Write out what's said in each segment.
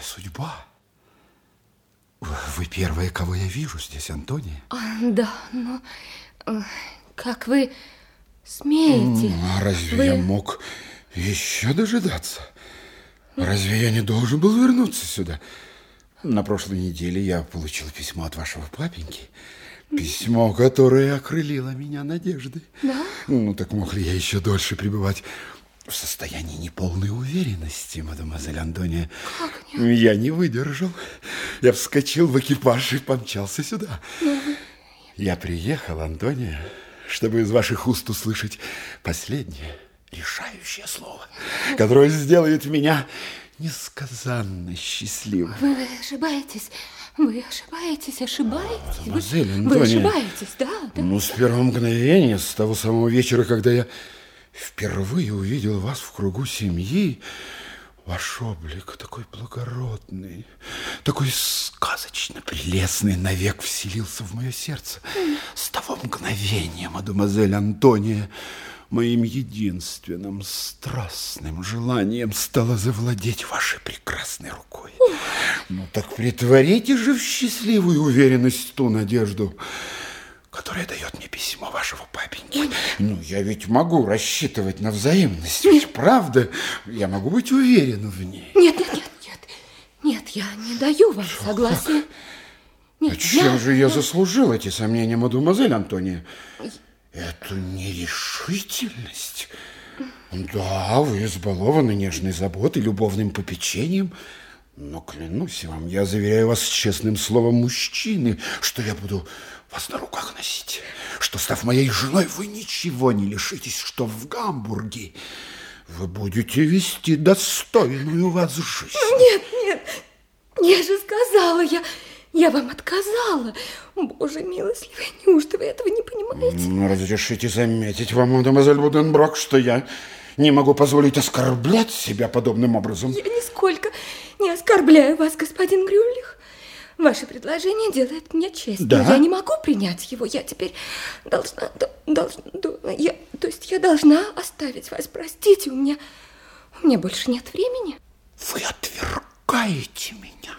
судьба. Вы первая, кого я вижу здесь, Антония. Да, но как вы смеете? А разве я мог еще дожидаться? Разве я не должен был вернуться сюда? На прошлой неделе я получил письмо от вашего папеньки. Письмо, которое окрылило меня надеждой. Да? Ну, так мог ли я еще дольше пребывать в состоянии неполной уверенности, мадемуазель Антония? Как нет? Я не выдержал. Я вскочил в экипаж и помчался сюда. Я приехал, Антония, чтобы из ваших уст услышать последнее, решающее слово, которое сделает меня несказанно счастливым. Вы ошибаетесь. Вы ошибаетесь. Мадемуазель Антония, вы ошибаетесь, да. Ну, с первого мгновения, с того самого вечера, когда я впервые увидел вас в кругу семьи, ваш облик такой благородный, такой сказочно прелестный навек вселился в мое сердце. С того мгновения, мадемуазель Антония, моим единственным страстным желанием стало завладеть вашей прекрасной рукой. Ну так притворите же в счастливую уверенность ту надежду, которая дает мне письмо вашего папеньки. Ну, я ведь могу рассчитывать на взаимность, ведь правда? Я могу быть уверен в ней. Нет, я не даю вам согласия. Нет, чем же я заслужил эти сомнения, мадемуазель Антония? Эту нерешительность? Да, вы избалованы нежной заботой, любовным попечением, но клянусь вам, я заверяю вас честным словом мужчины, что я буду вас на руках носить, что, став моей женой, вы ничего не лишитесь, что в Гамбурге вы будете вести достойную вас жизнь. Нет, я же сказала, я вам отказала. Боже милостливый, неужто вы этого не понимаете? Разрешите заметить вам, мадемуазель Буденброк, что я не могу позволить оскорблять себя подобным образом. Я нисколько не оскорбляю вас, господин Грюнлих. Ваше предложение делает мне честь. Да? Но я не могу принять его. Я теперь должна оставить вас. Простите, у меня больше нет времени. Вы отвергаете меня?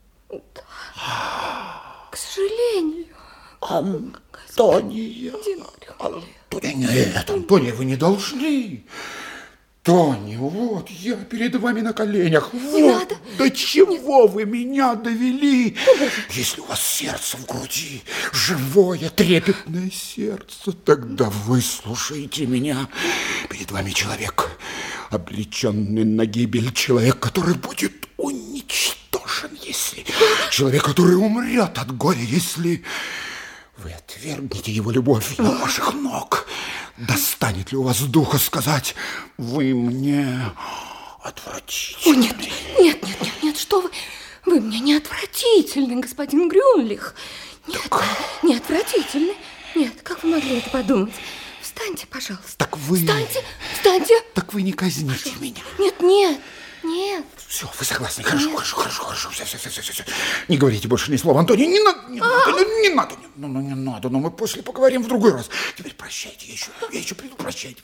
Да. К сожалению. Антония. Нет, Антония, вы не должны. Тоня, вот я перед вами на коленях. Не вот надо. до чего вы меня довели. Если у вас сердце в груди, живое, трепетное сердце, тогда выслушайте меня. Перед вами человек, обреченный на гибель, человек, который будет уничтожен, если... Человек, который умрет от горя, если... Вы отвергнете его любовь на ваших ног. Достанет ли у вас духа сказать: вы мне отвратительны? Нет, что вы? Вы мне не отвратительны, господин Грюнлих. Нет, не отвратительны. Нет, как вы могли это подумать? Встаньте, пожалуйста. Так вы... Встаньте. Так вы не казните меня. Нет. Все, вы согласны? Хорошо. Все. Не говорите больше ни слова, Антония. Не надо. Но мы после поговорим в другой раз. Теперь прощайте, я еще приду, прощайте.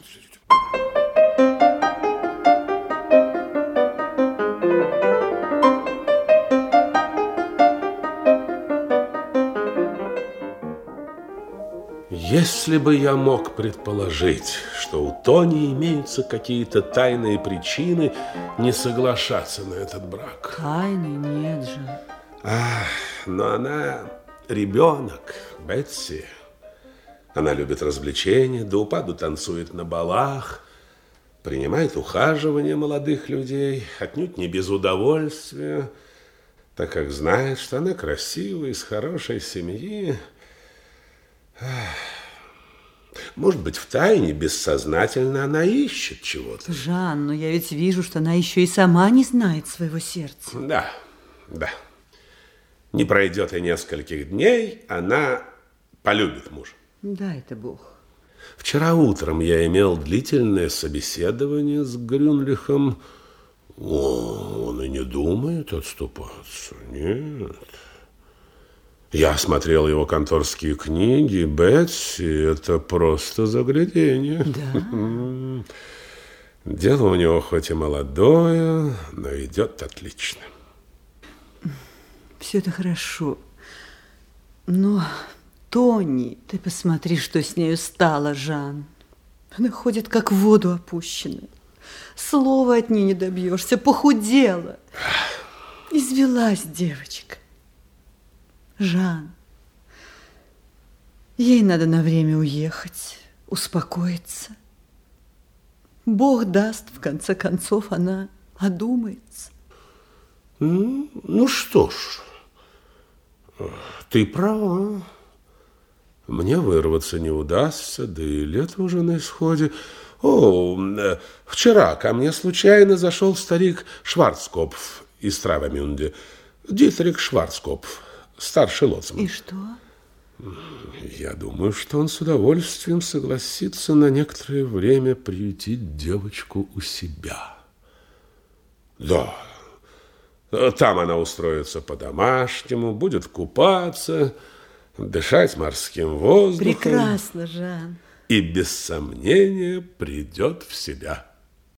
Если бы я мог предположить, что у Тони имеются какие-то тайные причины не соглашаться на этот брак. Тайны нет же. Но она ребенок, Бетси. Она любит развлечения, до упаду танцует на балах, принимает ухаживание молодых людей, отнюдь не без удовольствия, так как знает, что она красивая, из хорошей семьи. Может быть, втайне, бессознательно она ищет чего-то. Жан, но я ведь вижу, что она еще и сама не знает своего сердца. Да. Не пройдет и нескольких дней, она полюбит мужа. Дай-то Бог. Вчера утром я имел длительное собеседование с Грюнлихом. Он и не думает отступаться. Нет. Я осмотрел его конторские книги. Бетси, это просто загляденье. Да. Дело у него хоть и молодое, но идет отлично. Все это хорошо. Но Тони, ты посмотри, что с нею стало, Жан. Она ходит, как в воду опущенная. Слова от нее не добьешься, похудела. Извелась девочка. Жан, ей надо на время уехать, успокоиться. Бог даст, в конце концов, она одумается. Ну что ж, ты права. Мне вырваться не удастся, да и лето уже на исходе. Вчера ко мне случайно зашел старик Шварцкопф из Травемюнде. Дитрих Шварцкопф, старший лоцман. И что? Я думаю, что он с удовольствием согласится на некоторое время приютить девочку у себя. Да, там она устроится по-домашнему, будет купаться, дышать морским воздухом. Прекрасно, Жан. И без сомнения придет в себя.